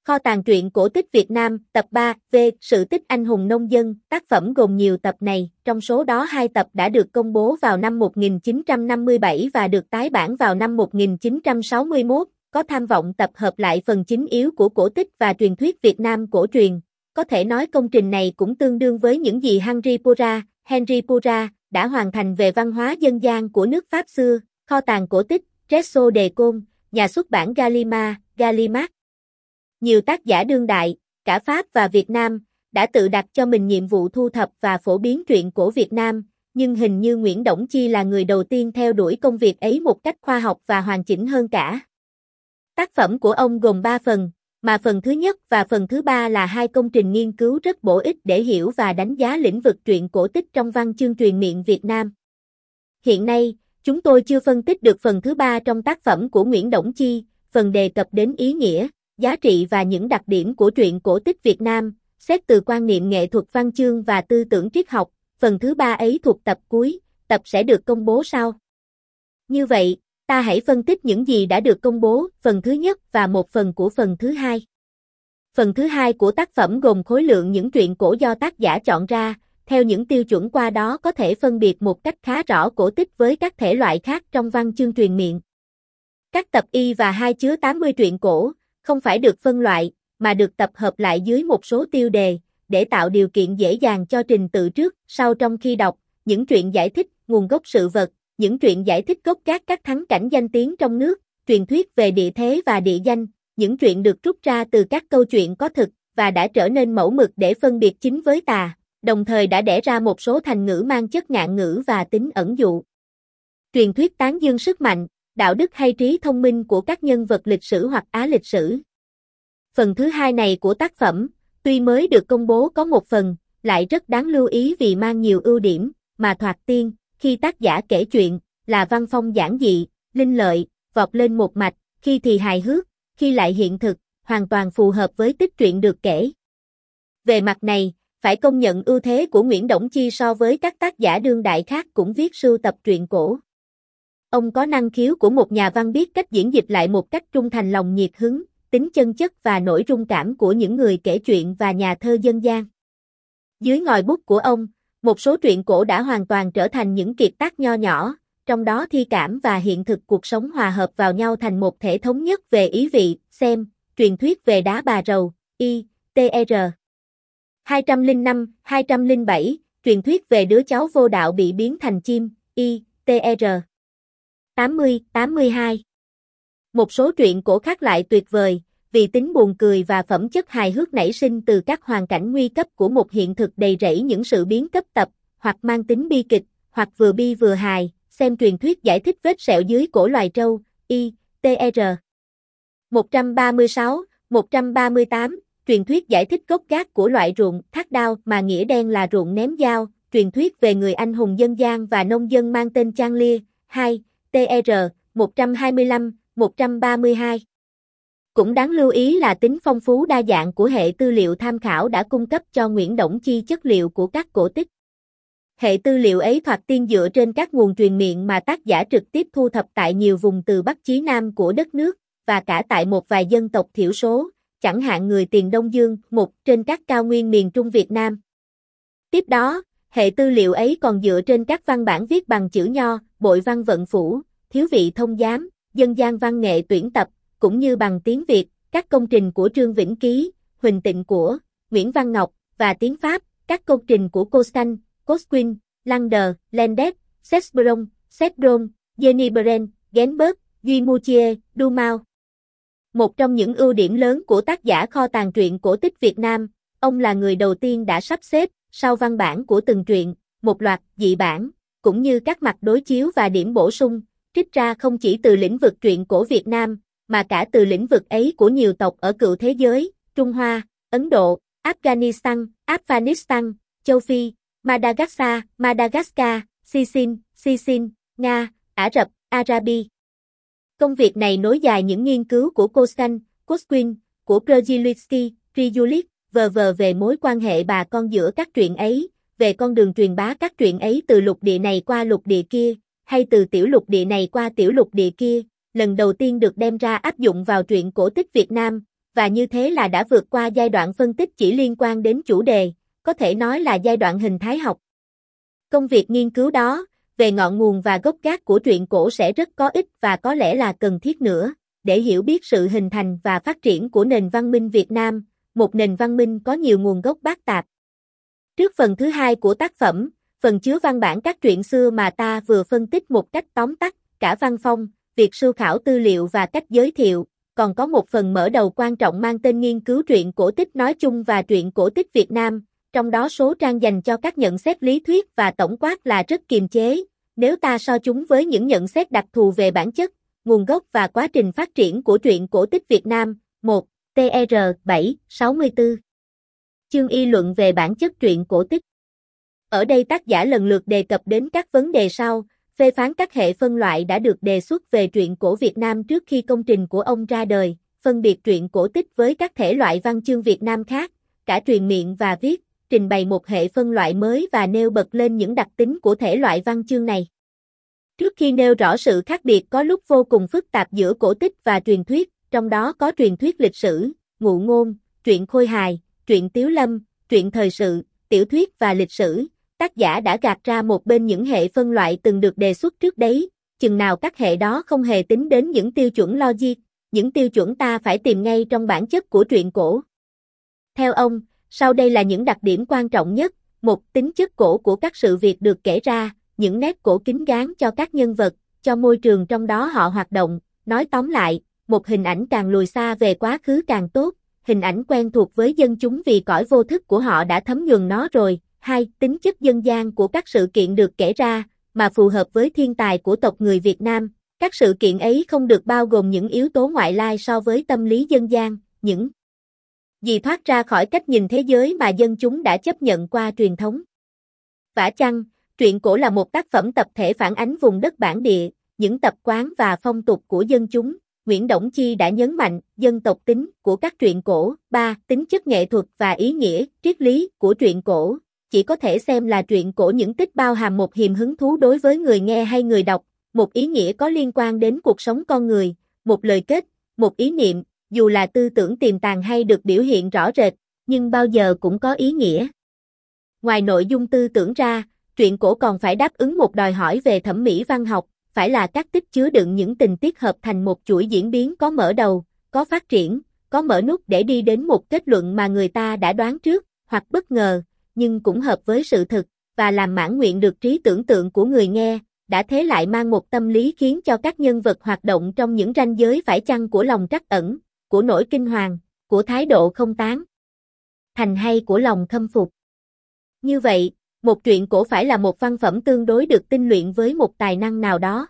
Kho tàng truyện cổ tích Việt Nam, tập 3, V, Sự tích anh hùng nông dân, tác phẩm gồm nhiều tập này, trong số đó 2 tập đã được công bố vào năm 1957 và được tái bản vào năm 1961, có tham vọng tập hợp lại phần chính yếu của cổ tích và truyền thuyết Việt Nam cổ truyền. Có thể nói công trình này cũng tương đương với những gì Henry Pura đã hoàn thành về văn hóa dân gian của nước Pháp xưa. Kho tàng cổ tích, Trésor de Côn, nhà xuất bản Gallimard. Nhiều tác giả đương đại, cả Pháp và Việt Nam, đã tự đặt cho mình nhiệm vụ thu thập và phổ biến truyện cổ Việt Nam, nhưng hình như Nguyễn Đổng Chi là người đầu tiên theo đuổi công việc ấy một cách khoa học và hoàn chỉnh hơn cả. Tác phẩm của ông gồm 3 phần, mà phần thứ nhất và phần thứ 3 là 2 công trình nghiên cứu rất bổ ích để hiểu và đánh giá lĩnh vực truyện cổ tích trong văn chương truyền miệng Việt Nam. Hiện nay, chúng tôi chưa phân tích được phần thứ 3 trong tác phẩm của Nguyễn Đổng Chi, phần đề cập đến ý nghĩa, giá trị và những đặc điểm của truyện cổ tích Việt Nam, xét từ quan niệm nghệ thuật văn chương và tư tưởng triết học. Phần thứ 3 ấy thuộc tập cuối, tập sẽ được công bố sau. Như vậy, ta hãy phân tích những gì đã được công bố, phần thứ nhất và một phần của phần thứ 2. Phần thứ 2 của tác phẩm gồm khối lượng những truyện cổ do tác giả chọn ra, theo những tiêu chuẩn qua đó có thể phân biệt một cách khá rõ cổ tích với các thể loại khác trong văn chương truyền miệng. Các tập Y và 2 chứa 80 truyện cổ, không phải được phân loại, mà được tập hợp lại dưới một số tiêu đề, để tạo điều kiện dễ dàng cho trình tự trước, sau trong khi đọc, những truyện giải thích nguồn gốc sự vật, những truyện giải thích gốc gác các thắng cảnh danh tiếng trong nước, truyền thuyết về địa thế và địa danh, những truyện được rút ra từ các câu chuyện có thực, và đã trở nên mẫu mực để phân biệt chính với tà, đồng thời đã đẻ ra một số thành ngữ mang chất ngạn ngữ và tính ẩn dụ. Truyền thuyết tán dương sức mạnh, đạo đức hay trí thông minh của các nhân vật lịch sử hoặc á lịch sử. Phần thứ 2 này của tác phẩm, tuy mới được công bố có một phần, lại rất đáng lưu ý vì mang nhiều ưu điểm, mà thoạt tiên, khi tác giả kể chuyện, là văn phong giản dị, linh lợi, vọt lên một mạch, khi thì hài hước, khi lại hiện thực, hoàn toàn phù hợp với tích truyện được kể. Về mặt này, phải công nhận ưu thế của Nguyễn Đổng Chi so với các tác giả đương đại khác cũng viết sưu tập truyện cổ. Ông có năng khiếu của một nhà văn biết cách diễn dịch lại một cách trung thành lòng nhiệt hứng, tính chân chất và nỗi rung cảm của những người kể chuyện và nhà thơ dân gian. Dưới ngòi bút của ông, một số truyện cổ đã hoàn toàn trở thành những kiệt tác nho nhỏ, trong đó thi cảm và hiện thực cuộc sống hòa hợp vào nhau thành một thể thống nhất về ý vị, xem, truyền thuyết về đá bà rầu, I.T.R. 205, 207, truyền thuyết về đứa cháu vô đạo bị biến thành chim, I.T.R. 80, 82. Một số truyện cổ khác lại tuyệt vời, vì tính buồn cười và phẩm chất hài hước nảy sinh từ các hoàn cảnh nguy cấp của một hiện thực đầy rẫy những sự biến cấp tập, hoặc mang tính bi kịch, hoặc vừa bi vừa hài, xem truyền thuyết giải thích vết sẹo dưới cổ loài trâu, I.T.R. 136, 138, truyền thuyết giải thích gốc gác của loại ruộng thác đao mà nghĩa đen là ruộng ném dao, truyền thuyết về người anh hùng dân gian và nông dân mang tên Trang Lia, 2, TR, 125, 132. Cũng đáng lưu ý là tính phong phú đa dạng của hệ tư liệu tham khảo đã cung cấp cho Nguyễn Đổng Chi chất liệu của các cổ tích. Hệ tư liệu ấy thoạt tiên dựa trên các nguồn truyền miệng mà tác giả trực tiếp thu thập tại nhiều vùng từ Bắc chí Nam của đất nước, và cả tại một vài dân tộc thiểu số, chẳng hạn người Tiền Đông Dương, trên các cao nguyên miền Trung Việt Nam. Tiếp đó, hệ tư liệu ấy còn dựa trên các văn bản viết bằng chữ Nho, bội văn vận phủ, thiếu vị thông giám, dân gian văn nghệ tuyển tập, cũng như bằng tiếng Việt, các công trình của Trương Vĩnh Ký, Huỳnh Tịnh của, Nguyễn Văn Ngọc, và tiếng Pháp, các công trình của Costan, Cosquin, Lander, Landet, Sesbron, Sedron, Jenny Beren, Genberg, Duy Muchier, Dumau. Một trong những ưu điểm lớn của tác giả kho tàng truyện cổ tích Việt Nam, ông là người đầu tiên đã sắp xếp, sau văn bản của từng truyện, một loạt dị bản, cũng như các mặt đối chiếu và điểm bổ sung, trích ra không chỉ từ lĩnh vực truyện cổ Việt Nam, mà cả từ lĩnh vực ấy của nhiều tộc ở cựu thế giới, Trung Hoa, Ấn Độ, Afghanistan, Châu Phi, Madagascar, Sicily, Nga, Ả Rập, Arabi. Công việc này nối dài những nghiên cứu của Costan, Cosquin, của Przylitsky, về mối quan hệ bà con giữa các truyện ấy, về con đường truyền bá các truyện ấy từ lục địa này qua lục địa kia, hay từ tiểu lục địa này qua tiểu lục địa kia, lần đầu tiên được đem ra áp dụng vào truyện cổ tích Việt Nam, và như thế là đã vượt qua giai đoạn phân tích chỉ liên quan đến chủ đề, có thể nói là giai đoạn hình thái học. Công việc nghiên cứu đó, về ngọn nguồn và gốc gác của truyện cổ sẽ rất có ích và có lẽ là cần thiết nữa, để hiểu biết sự hình thành và phát triển của nền văn minh Việt Nam, một nền văn minh có nhiều nguồn gốc bát tạp. Trước phần thứ hai của tác phẩm, phần chứa văn bản các truyện xưa mà ta vừa phân tích một cách tóm tắt, cả văn phong, việc sưu khảo tư liệu và cách giới thiệu, còn có một phần mở đầu quan trọng mang tên nghiên cứu truyện cổ tích nói chung và truyện cổ tích Việt Nam, trong đó số trang dành cho các nhận xét lý thuyết và tổng quát là rất kiềm chế, nếu ta so chúng với những nhận xét đặc thù về bản chất, nguồn gốc và quá trình phát triển của truyện cổ tích Việt Nam. 1. TR 764 Chương y luận về bản chất truyện cổ tích. Ở đây tác giả lần lượt đề cập đến các vấn đề sau, phê phán các hệ phân loại đã được đề xuất về truyện cổ Việt Nam trước khi công trình của ông ra đời, phân biệt truyện cổ tích với các thể loại văn chương Việt Nam khác, cả truyền miệng và viết, trình bày một hệ phân loại mới và nêu bật lên những đặc tính của thể loại văn chương này. Trước khi nêu rõ sự khác biệt có lúc vô cùng phức tạp giữa cổ tích và truyền thuyết, trong đó có truyền thuyết lịch sử, ngụ ngôn, truyện khôi hài, truyện tiếu lâm, truyện thời sự, tiểu thuyết và lịch sử, tác giả đã gạt ra một bên những hệ phân loại từng được đề xuất trước đấy, chừng nào các hệ đó không hề tính đến những tiêu chuẩn logic, những tiêu chuẩn ta phải tìm ngay trong bản chất của truyện cổ. Theo ông, sau đây là những đặc điểm quan trọng nhất. Một, tính chất cổ của các sự việc được kể ra, những nét cổ kính gán cho các nhân vật, cho môi trường trong đó họ hoạt động. Nói tóm lại, một hình ảnh càng lùi xa về quá khứ càng tốt, hình ảnh quen thuộc với dân chúng vì cõi vô thức của họ đã thấm nhuần nó rồi. 2. Tính chất dân gian của các sự kiện được kể ra, mà phù hợp với thiên tài của tộc người Việt Nam. Các sự kiện ấy không được bao gồm những yếu tố ngoại lai so với tâm lý dân gian, những gì thoát ra khỏi cách nhìn thế giới mà dân chúng đã chấp nhận qua truyền thống. Vả chăng, truyện cổ là một tác phẩm tập thể phản ánh vùng đất bản địa, những tập quán và phong tục của dân chúng. Nguyễn Đổng Chi đã nhấn mạnh dân tộc tính của các truyện cổ. 3. Tính chất nghệ thuật và ý nghĩa, triết lý của truyện cổ. Chỉ có thể xem là truyện cổ những tích bao hàm một niềm hứng thú đối với người nghe hay người đọc, một ý nghĩa có liên quan đến cuộc sống con người, một lời kết, một ý niệm, dù là tư tưởng tiềm tàng hay được biểu hiện rõ rệt, nhưng bao giờ cũng có ý nghĩa. Ngoài nội dung tư tưởng ra, truyện cổ còn phải đáp ứng một đòi hỏi về thẩm mỹ văn học, phải là các tích chứa đựng những tình tiết hợp thành một chuỗi diễn biến có mở đầu, có phát triển, có mở nút để đi đến một kết luận mà người ta đã đoán trước, hoặc bất ngờ, nhưng cũng hợp với sự thực, và làm mãn nguyện được trí tưởng tượng của người nghe, đã thế lại mang một tâm lý khiến cho các nhân vật hoạt động trong những ranh giới phải chăng của lòng trắc ẩn, của nỗi kinh hoàng, của thái độ không tán thành hay của lòng khâm phục. Như vậy, một truyện cổ phải là một văn phẩm tương đối được tinh luyện với một tài năng nào đó.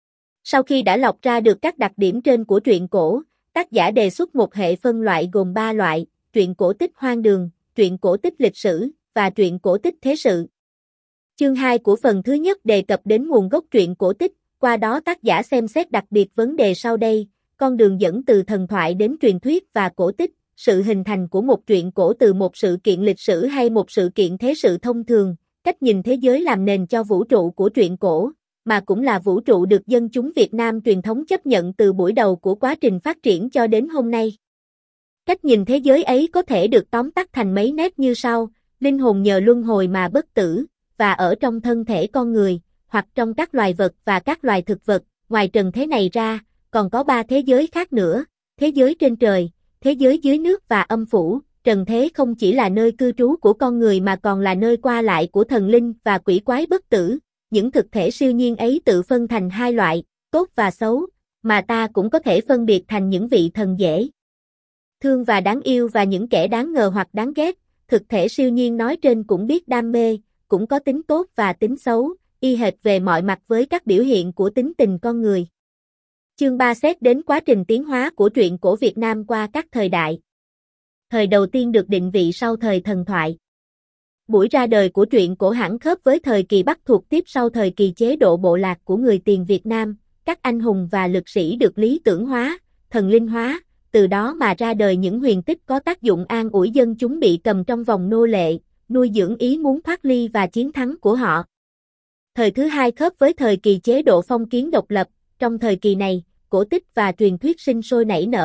Sau khi đã lọc ra được các đặc điểm trên của truyện cổ, tác giả đề xuất một hệ phân loại gồm 3 loại, truyện cổ tích hoang đường, truyện cổ tích lịch sử, và truyện cổ tích thế sự. Chương 2 của phần thứ nhất đề cập đến nguồn gốc truyện cổ tích, qua đó tác giả xem xét đặc biệt vấn đề sau đây, con đường dẫn từ thần thoại đến truyền thuyết và cổ tích, sự hình thành của một truyện cổ từ một sự kiện lịch sử hay một sự kiện thế sự thông thường, cách nhìn thế giới làm nền cho vũ trụ của truyện cổ, mà cũng là vũ trụ được dân chúng Việt Nam truyền thống chấp nhận từ buổi đầu của quá trình phát triển cho đến hôm nay. Cách nhìn thế giới ấy có thể được tóm tắt thành mấy nét như sau: linh hồn nhờ luân hồi mà bất tử, và ở trong thân thể con người, hoặc trong các loài vật và các loài thực vật. Ngoài trần thế này ra, còn có 3 thế giới khác nữa, thế giới trên trời, thế giới dưới nước và âm phủ. Trần thế không chỉ là nơi cư trú của con người mà còn là nơi qua lại của thần linh và quỷ quái bất tử. Những thực thể siêu nhiên ấy tự phân thành 2 loại, tốt và xấu, mà ta cũng có thể phân biệt thành những vị thần dễ thương và đáng yêu và những kẻ đáng ngờ hoặc đáng ghét. Thực thể siêu nhiên nói trên cũng biết đam mê, cũng có tính tốt và tính xấu, y hệt về mọi mặt với các biểu hiện của tính tình con người. Chương 3 xét đến quá trình tiến hóa của truyện cổ Việt Nam qua các thời đại. Thời đầu tiên được định vị sau thời thần thoại. Buổi ra đời của truyện cổ hẳn khớp với thời kỳ Bắc thuộc tiếp sau thời kỳ chế độ bộ lạc của người tiền Việt Nam, các anh hùng và lực sĩ được lý tưởng hóa, thần linh hóa, từ đó mà ra đời những huyền tích có tác dụng an ủi dân chúng bị cầm trong vòng nô lệ, nuôi dưỡng ý muốn thoát ly và chiến thắng của họ. Thời thứ hai khớp với thời kỳ chế độ phong kiến độc lập, trong thời kỳ này, cổ tích và truyền thuyết sinh sôi nảy nở,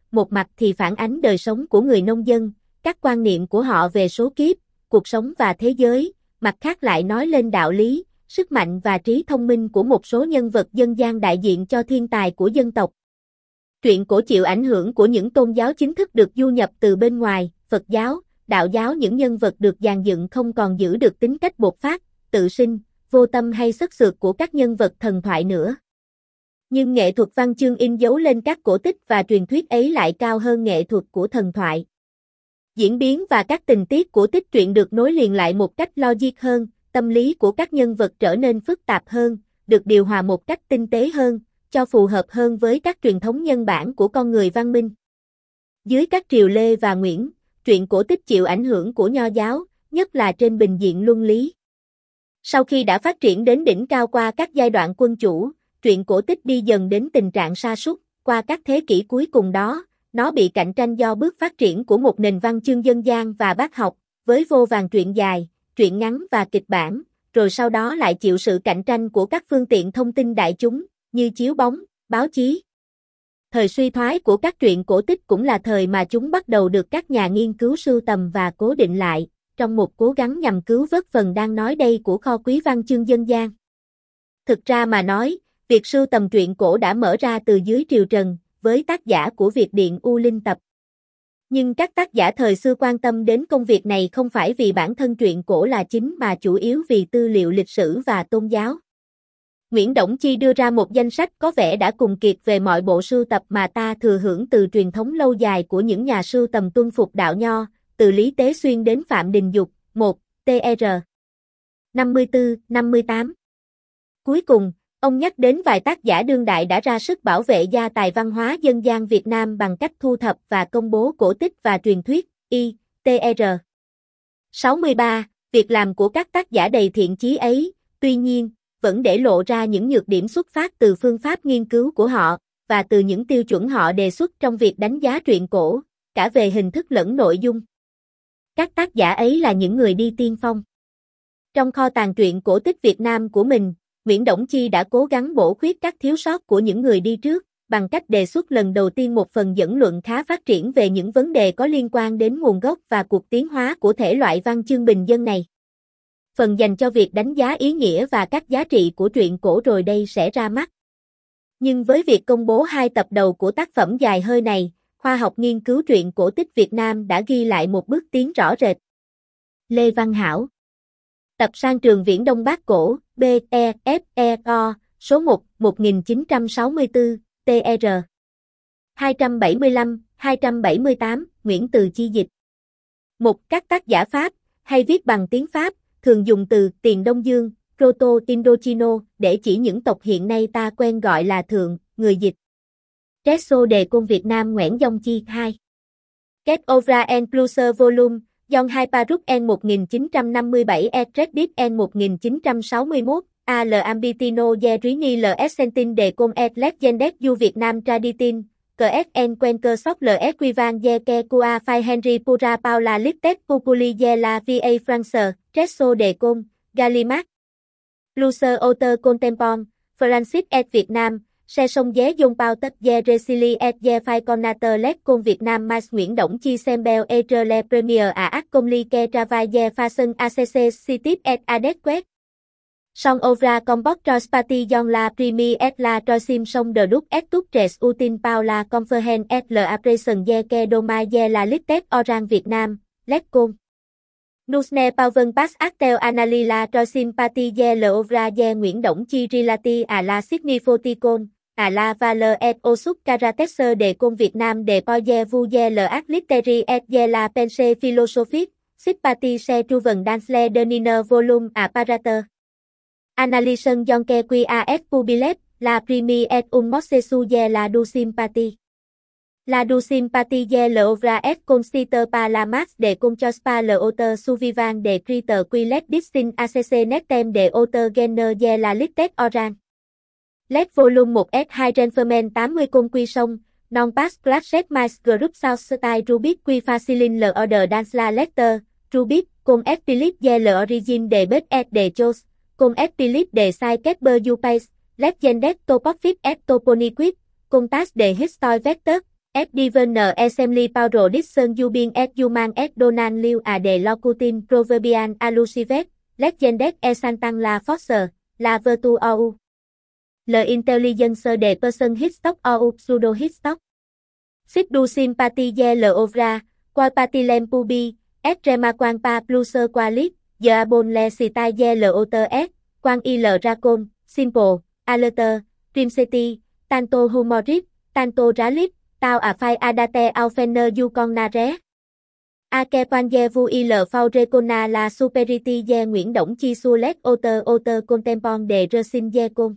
một mặt thì phản ánh đời sống của người nông dân, các quan niệm của họ về số kiếp, cuộc sống và thế giới, mặt khác lại nói lên đạo lý, sức mạnh và trí thông minh của một số nhân vật dân gian đại diện cho thiên tài của dân tộc. Truyện cổ chịu ảnh hưởng của những tôn giáo chính thức được du nhập từ bên ngoài, Phật giáo, đạo giáo. Những nhân vật được dàn dựng không còn giữ được tính cách bột phát, tự sinh, vô tâm hay sức sượt của các nhân vật thần thoại nữa. Nhưng nghệ thuật văn chương in dấu lên các cổ tích và truyền thuyết ấy lại cao hơn nghệ thuật của thần thoại. Diễn biến và các tình tiết của tích truyện được nối liền lại một cách logic hơn, tâm lý của các nhân vật trở nên phức tạp hơn, được điều hòa một cách tinh tế hơn, cho phù hợp hơn với các truyền thống nhân bản của con người văn minh. Dưới các triều Lê và Nguyễn, truyện cổ tích chịu ảnh hưởng của Nho giáo, nhất là trên bình diện luân lý. Sau khi đã phát triển đến đỉnh cao qua các giai đoạn quân chủ, truyện cổ tích đi dần đến tình trạng sa sút. Qua các thế kỷ cuối cùng đó, nó bị cạnh tranh do bước phát triển của một nền văn chương dân gian và bác học, với vô vàn truyện dài, truyện ngắn và kịch bản, rồi sau đó lại chịu sự cạnh tranh của các phương tiện thông tin đại chúng, như chiếu bóng, báo chí. Thời suy thoái của các truyện cổ tích cũng là thời mà chúng bắt đầu được các nhà nghiên cứu sưu tầm và cố định lại, trong một cố gắng nhằm cứu vớt phần đang nói đây của kho quý văn chương dân gian. Thực ra mà nói, việc sưu tầm truyện cổ đã mở ra từ dưới triều Trần, với tác giả của Việt Điện U Linh Tập. Nhưng các tác giả thời xưa quan tâm đến công việc này không phải vì bản thân truyện cổ là chính mà chủ yếu vì tư liệu lịch sử và tôn giáo. Nguyễn Đổng Chi đưa ra một danh sách có vẻ đã cùng kiệt về mọi bộ sưu tập mà ta thừa hưởng từ truyền thống lâu dài của những nhà sưu tầm tuân phục đạo Nho, từ Lý Tế Xuyên đến Phạm Đình Dục, 1, tr. 54-58. Cuối cùng, ông nhắc đến vài tác giả đương đại đã ra sức bảo vệ gia tài văn hóa dân gian Việt Nam bằng cách thu thập và công bố cổ tích và truyền thuyết, tr. 63. Việc làm của các tác giả đầy thiện chí ấy, tuy nhiên, vẫn để lộ ra những nhược điểm xuất phát từ phương pháp nghiên cứu của họ, và từ những tiêu chuẩn họ đề xuất trong việc đánh giá truyện cổ, cả về hình thức lẫn nội dung. Các tác giả ấy là những người đi tiên phong. Trong kho tàng truyện cổ tích Việt Nam của mình, Nguyễn Đổng Chi đã cố gắng bổ khuyết các thiếu sót của những người đi trước, bằng cách đề xuất lần đầu tiên một phần dẫn luận khá phát triển về những vấn đề có liên quan đến nguồn gốc và cuộc tiến hóa của thể loại văn chương bình dân này. Phần dành cho việc đánh giá ý nghĩa và các giá trị của truyện cổ rồi đây sẽ ra mắt. Nhưng với việc công bố 2 tập đầu của tác phẩm dài hơi này, khoa học nghiên cứu truyện cổ tích Việt Nam đã ghi lại một bước tiến rõ rệt. Lê Văn Hảo. Tập Sang Trường Viễn Đông Bát Cổ, BEFEO, số 1, 1964, tr. 275, 278, Nguyễn Từ Chi dịch. Một các tác giả Pháp, hay viết bằng tiếng Pháp, thường dùng từ Tiền Đông Dương, Proto-Indochino, để chỉ những tộc hiện nay ta quen gọi là Thượng, người dịch. Tresso đề Côn Việt Nam Nguyễn Dông Chi 2. Kết Ovra en Pluser Volume, John 2 Parup en 1957 et Reddit en 1961, Al Ambitino Gerini L. Essentin de Com et Legendes du Việt Nam Traditin, KSN Quenker Sok L. Equivan de Kekua Phai Henry Pura Paula Littet Populi de la Va France, Tresso de Com, Gallimax. Pluser Auteur Contempon, Francis et Việt Nam, Se sông dé dông bao tất de Resili et de Phai Conater Let Con Việt Nam Mais Nguyễn Đổng Chi Sembel et le Premier à Ác Công Ly Ke Travail de Fason ACC Citit et Adequate. Son Ovra Compost Trospati John la Primi et la Troisim Song de Duc et Túc Tres Utin Paula Conferhen et le Appreson de Ke Domai de la Littet Orang Việt Nam, Let Con. Nusne Pauven Pass Actel Analila Troisim Pati de le Ovra de Nguyễn Đổng Chi Rilati à la Signifoticon, à la Valeur et Osuk Caratesser de Con Việt Nam de Poye Vu de le Art Litteri et de la Pense Philosophique, Sipati Se Truven Dansle de Niner Volume Apparateur. Analyson John Ke Qas Pubilet, la Primi et Mossesu de la Du Sympati. La Du Sympati de le Ovra et Consider par la Max de Conchospa le Auteur Suvivan de Criter Quilet Distin ACC Netem de Auteur Genner de la Littet Oran. Let Volume 1 et 2 Renfermen 80 Con Quy Sông, Non Pass Classet Mais Group South Style Rubik Quy Facilin le Order Dans la Letter, Rubik, Con et Philip de le Origine de Bet et de Jos, Con et Philip de Sai Ketber Upais, Legendet Topofit et Toponiquit, Contas de History Vector, Divern Assembly Paulo Dixon Jubin Human Donald Liu de Locutin Proverbian Alucivet, Legendes Santan La Force, La Virtu ou L'intelligence de person Hitstock ou Pseudo Hitstock. Sit du sympathie l'ovra, qual patilem pubi, rema quan pa pluser qualit, giờ abon le citaye l'ots, quan il racon, simple, alerter, rimseti, tanto humorit, tanto ralit, tao phai adate aufener du con nare. Ake panje vu il phao recona la superity ye Nguyễn Động Chi sulet oter contempon de resin ye con.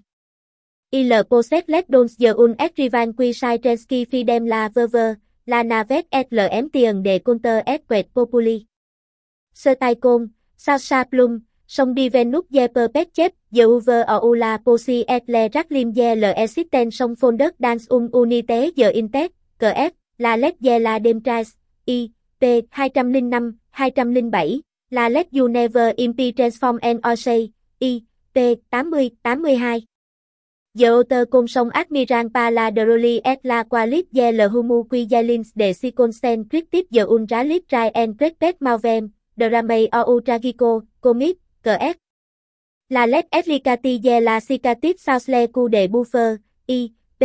Il possède les dons de un écrivain qui Chaytrensky fidem la verve, la navette et l'emption de compter et quet populi. Setaikon, Sasha Plum, song di venus ye perpetchet, je over ou la posi et le raclim ye le existen song fondet dans unité je intet, kf, la let ye la demtrais, i, p, 205, 207, la let you never impi transform and or say, i, p, 80, 82. Giờ auteur con sông Admiral Pala de Roli et la Qualit ye le humu qui yalins de Siconsen cryptip giờ un ralit trai en crepet mauvem, dramei ou tragico, comic, cf. La let eslicati ye la cicatit sausle cu de buffer, i, p,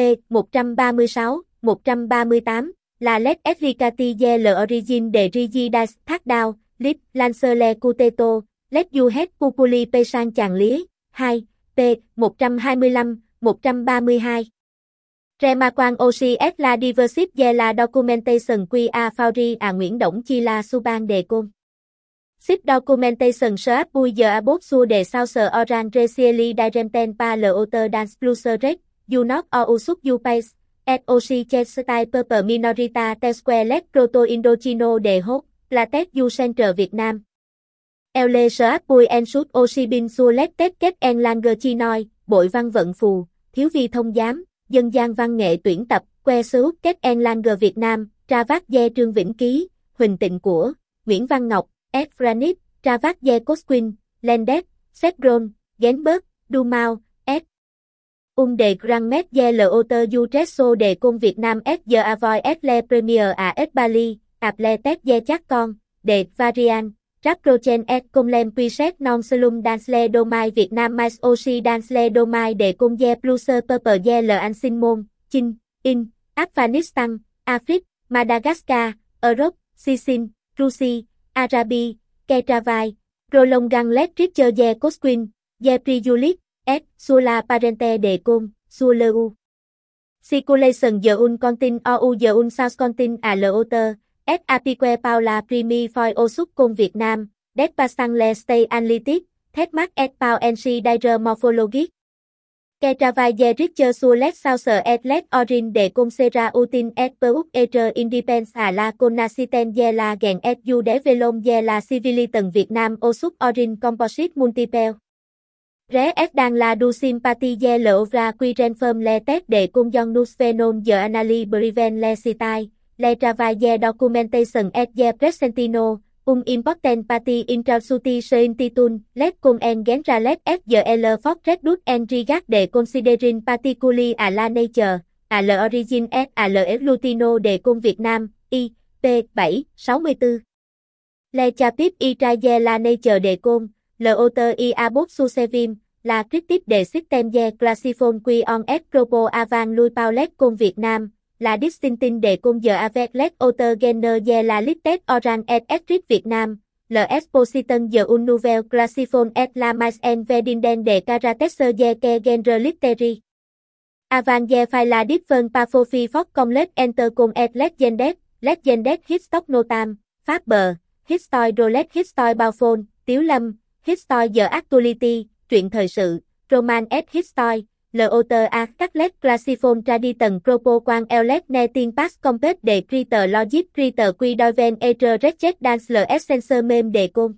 136, 138, la let eslicati ye le origin de rigidas thác đao, lip, lancer le cuteto, let you het pupuli pesan chàng lý, 2, p, 125, 132. Rema quan OCS la diversip ye la documentation quy a fauri a Nguyễn Động Chi la suban de con. Ship documentation search bui giờ abot su de saucer oran resieli diremten pa le auteur dans pluser rec, you not or usuk you pace, et osi ches style purple minorita tesque let proto indochino de hot, platet you center Việt Nam. Le search bui en sút osi bin su let tet kết en langer chinoi, bội văn vận phù, thiếu vi thông giám, dân gian văn nghệ tuyển tập, que sứ kết en langer Việt Nam, tra vác ye Trương Vĩnh Ký, Huỳnh Tịnh Của, Nguyễn Văn Ngọc, F. Granit, tra vác ye Cosquin, Lendet, Sedron, Genberg, Dumau, S. De Grandmet ye le auteur du tresso de con Việt Nam S. The Avoid S. Le Premier à S. Bali, Aple Tet ye chắc con, de Varian. Raprochen et Comlem Piset non selum dansle domai Việt Nam mais osi dansle domai de công ye pluser purple ye le ansinmon, Chinh, In, Afghanistan, Afrique, Madagascar, Europe, Sisin, Russie, Arabi, Ketravai, Prolongan let Richer ye Cosquin, ye Priulit, et Sula Parente de Com, Suleu. Circulation the un contin ou the un south contin à le auteur. S. Apique Paula Primi Foi Osuk Con Việt Nam, Det Pasang Le Stay Analytic, Thet Mark et Pau NC Dire Morphologic. Ke Travail Ye Richer Sulet Saucer et Let Orin de Consera Utin et Peuk Etre Independence à la Conasiten Ye la Gen et Du De Velom Ye la Civilitan Việt Nam Osuk Orin Composite Multiple. Ré S. Đang la Du Sympathie Ye Le Ovra Qui Renferm Le Tet de Con Yon Nus Venon Ye Anali Briven Le Citai. Le Travail Documentation et ye Presentino, important party intrasuti seintitun, let con en genra let FGL for redut en regard de considering particularly à la nature, à le origin et à le eglutino de con Việt Nam, I, P, 7, 64. Le Chapip y traye la nature de con, le auteur y abot susevim, la critique de système ye classifion qui on et propos avant lui paulet con Việt Nam. La distinctin de con giờ avec les auteurs genre de la listet oran et écrit Việt Nam, le exposition de un nouvel classifion et la mais en vedinden de caractères de que genre littéri. Avant de faire la difference parfois fort comme les enter con et legendes hitstock notam, Faber, history rolet history bao phone, Tiếu Lâm, history the actuality, truyện thời sự, roman et history. Le auteur a các let classifion tradition propos quan elect ne tin pas compet de critère logic critère qui doivent être reject dans le essence même de con.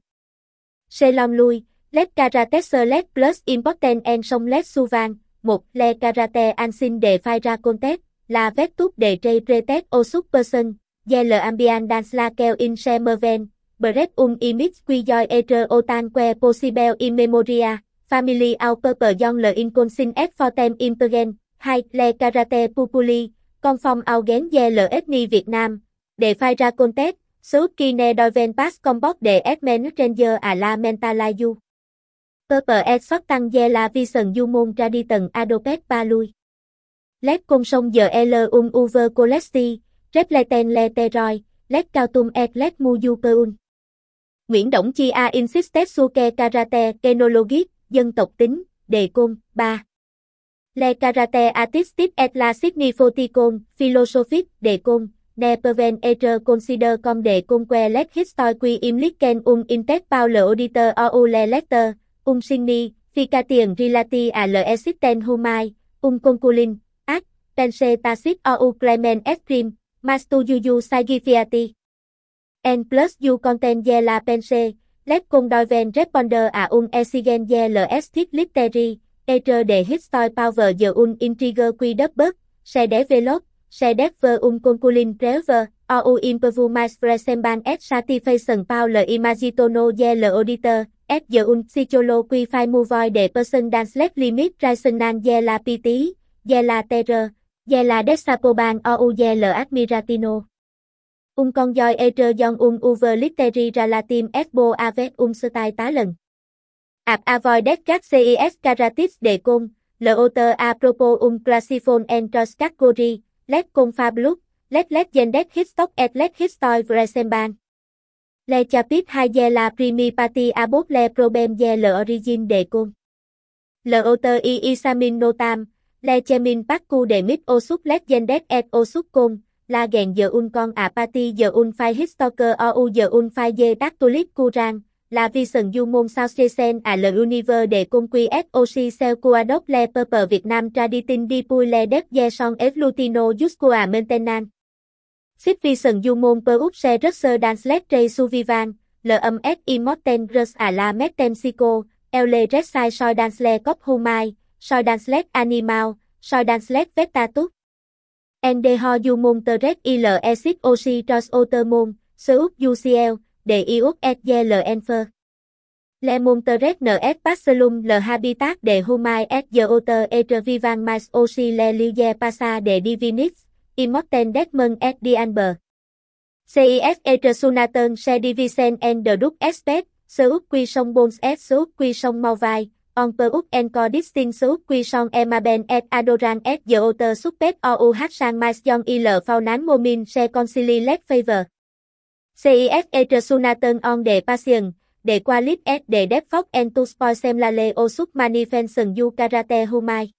Selon lui, les caractères les plus important en sont les suivants. 1. Les caractères anciens de faire contexte, la vertu de repreter au sub-person, ye le ambient dans laquelle il se mouvent, bref image qui doit être autant que possible in memoria. Family au purpose le inconscient et fortem impergen, 2. Le karate populi, con phong ao gén ye LSNI Việt Nam, để phai ra contest, Sút Kine Doven Pass Compot de Edmen Ranger à la Mentalayu. Purple et xuất tăng ye la Vision du môn ra đi tầng Adopet ba lui. Let công sông giờ L over Colesti, Repleten le Teroi, Let cao tum et let mu yu peun. Nguyễn Đổng Chi A insisted suke karate kenologic, dân tộc tính, đề côn, 3. Le karate artistic et la signification, philosophic, đề côn, ne perven etre consider com đề côn que let history qui impliken intet paul auditor ou le letter, signi, ficatien relati à le existen humai, conculin, act, pense tacit ou clement extreme, mastu yuyu sagifiati. N plus u content ye la pense, let condoven responder à exigen ye ls thiết litteri, etre de history power the intrigger qui double, se develop, se dever conculin prever, ou imperfumis resemban et satisfaction power imagitono ye le auditor, et the sicholo qui fai movoi de person dance let limit rasonan ye la piti, ye la terror, ye la desapoban ou ye le admiratino. Con doi etre yon over litteri relatim esbo avec style tá lần. Ap avoidet các CIS caratis de con, le auteur a propos classiphon entros category, let con fabluk, let gendet hitstock et let history resemban. Le chapit 2 ye la primi party abot le problem ye le origin de con. Le auteur i examin notam, le chemin pakku de mit osuk let gendet et osuk con. La gèn giờ con à party giờ phai histoker ou giờ phai ye tactolic curang, la vision du môn sao sen à le universe de conqui soc sel cuadop le purple Việt Nam traditin di pui le dep ye son evolutino jusqua maintenance. Sit vision du môn per up se russer dance let ray suvivan, le s immorten rus à la metemsico, le red sai soi dance le cop humai, soi dance let animal, soi dance let vectatus. Endeho du Monterrey il exit osi tros otermon, seup UCL, de ius et l enfer. Le Monterrey ns Paselum le habitat de humai et the oter etre vivan mais osi le liye pasa de divinis, immorten desmond et dianber. CIS etre sunaton se divisen en de duc espet, seup qui song bons et seup qui song mauvai. On per up encore distinct sous qui son emaben et adoran et the author suppet ou sang mais yon il faunan momin se concili let favor. CIS etre sunaton on de passion, de qualit et de defok entus por semlale o sub manifestation du karate humai.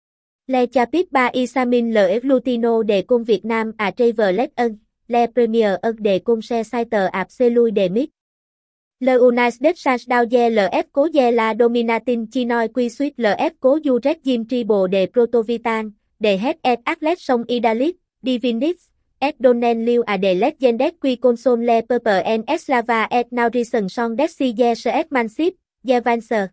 Le chapit 3 examin le evolutino de cung Việt Nam à traver let le premier de cung se saiter ap celui de mit. Le United States Dow ye LF cố ye la dominatin chinoi quy suit LF cố du red jim tribo de protovitan, de het et atlet song idalit, divinix, et donen liu a de let gendet quy console le purple en eslava et naurison son desi ye se et mansip, ye vanser.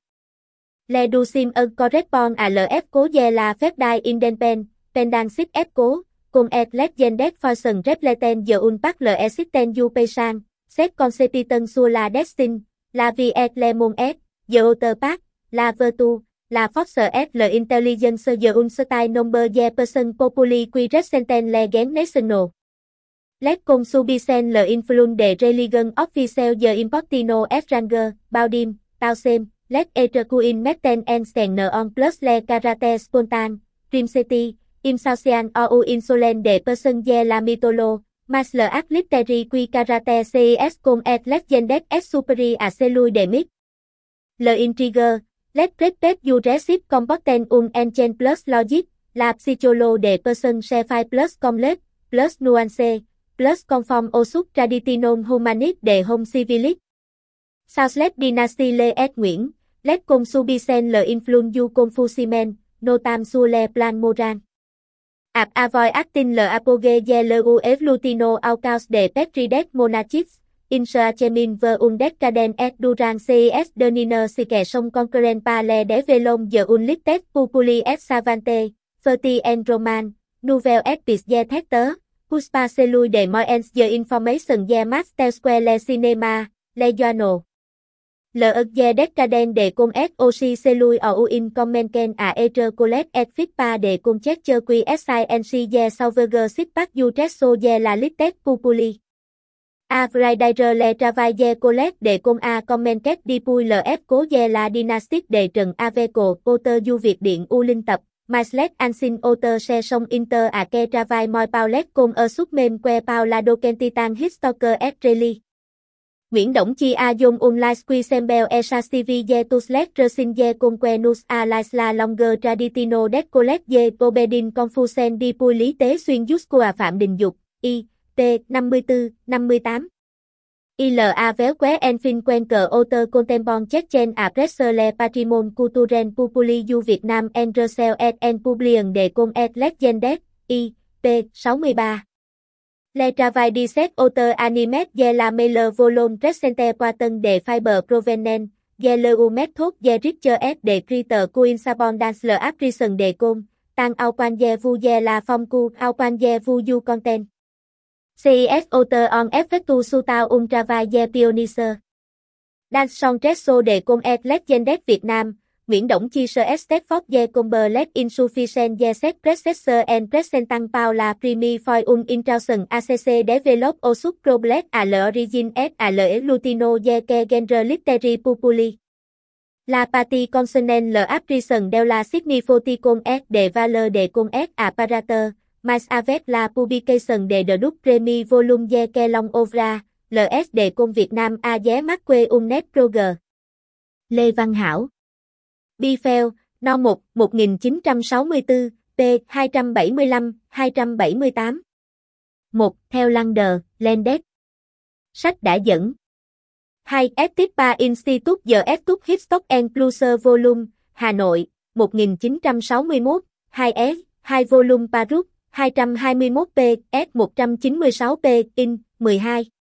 Le du sim correspond à LF cố ye la phép đai independent, pendant sit et cố, cùng et let gendet forson repleten ye un pak le existen du peisan. Set conception sur la destin, la vie et le monde et, the author part, la vertu, la force et le intelligence the unstyle number the person populi qui resenten le gen national. Let con subisen le influence de religion official the importino et ranger, baudim, tausem, let etercuin metten en sten on plus le karate spontan, rimseti, insaucian ou insolent de person the la mitolo. Mas le atliteri qui karate CIS com et let gendet et superi a celui de mit. Le intriguer, let respect you receive comporten enchen plus logic, la psycholo de person se fai plus complet, plus nuance, plus conform au sub traditionum humanit de home civilis. South let dynasty le et Nguyễn, let con subisen le influen you confusimen, notam sur le plan moral. Ap avoid actin le apogee ye le evolutino aucaus de petrides monachis, inserchemin ver decadent et durant CIS deniner sike song concurrent pa le develom the unlisted populi et savante, ferti en roman, nouvelle et pis ye thecter, puspa celui de moens the information ye master square le cinema, le journal. LG Decadent de con S oxy celui ou in commenken a etre colet et fit pa de con checker qui SINC de sauveger sit pack du tresso de la litet pupuli. A Fridaire le travail de colet de con a commenket depuis LF cố de la dynastique de Trần Aveco auteur du Việt Điện U Linh tập. Maislet Ansin auteur se song inter a que travail moi paulet con ở suốt mem que paulado kentitan histoker estreli. Nguyễn Đổng Chi a John Online Qui Sembel Esasivi de Tuslet Resin de Conquenus a Laisla Longer Traditino de Colet de Pobedin Confusen di Pui Lý Tế Xuyên Jusqua Phạm Đình Dục, I, T, 54, 58. ILA Véo Enfin Quenker Auteur Contempon Chechen a Presser Le Patrimon Culturel Populi du Việt Nam en Recel et en Publien de Con et Legendes, I, P, 63. Le Travail di set auteur animet de la Meilleur Volon Presente Poiton de Fiber Provenent, de l'Eu Method de Richer de Critter Coinsabondance le Aprison de Com, Tăng Aupan de Vu de la Phong Aupan de Vu du Content. CIS auteur on effectu sutao travail de pioneer. Dans son tresso de Com et Legendes Việt Nam, Nguyễn Đổng Chi sơ Stefford de Comberlet Insuffisant de set Predecessor and Presentant Paula Primi for un Intrusion ACC Develop au sub Problet à l'origine et à l'Lutino de que genre litteri populi. La partie concernant le apprison de la signification et de valeur de con et apparateur, mais avec la publication de The Duc Premi volume de que long ovra, LS de con Việt Nam a dé marque un net proger. Lê Văn Hảo Biffel, No 1, 1964, p. 275, 278. 1. Theo Lander, Landes. Sách đã dẫn. 2. Estipa Institut de Etudes Histoire and Plusieurs Volumes, Hà Nội, 1961, 2S, 2 volume Paris, 221p, S196p, in, 12.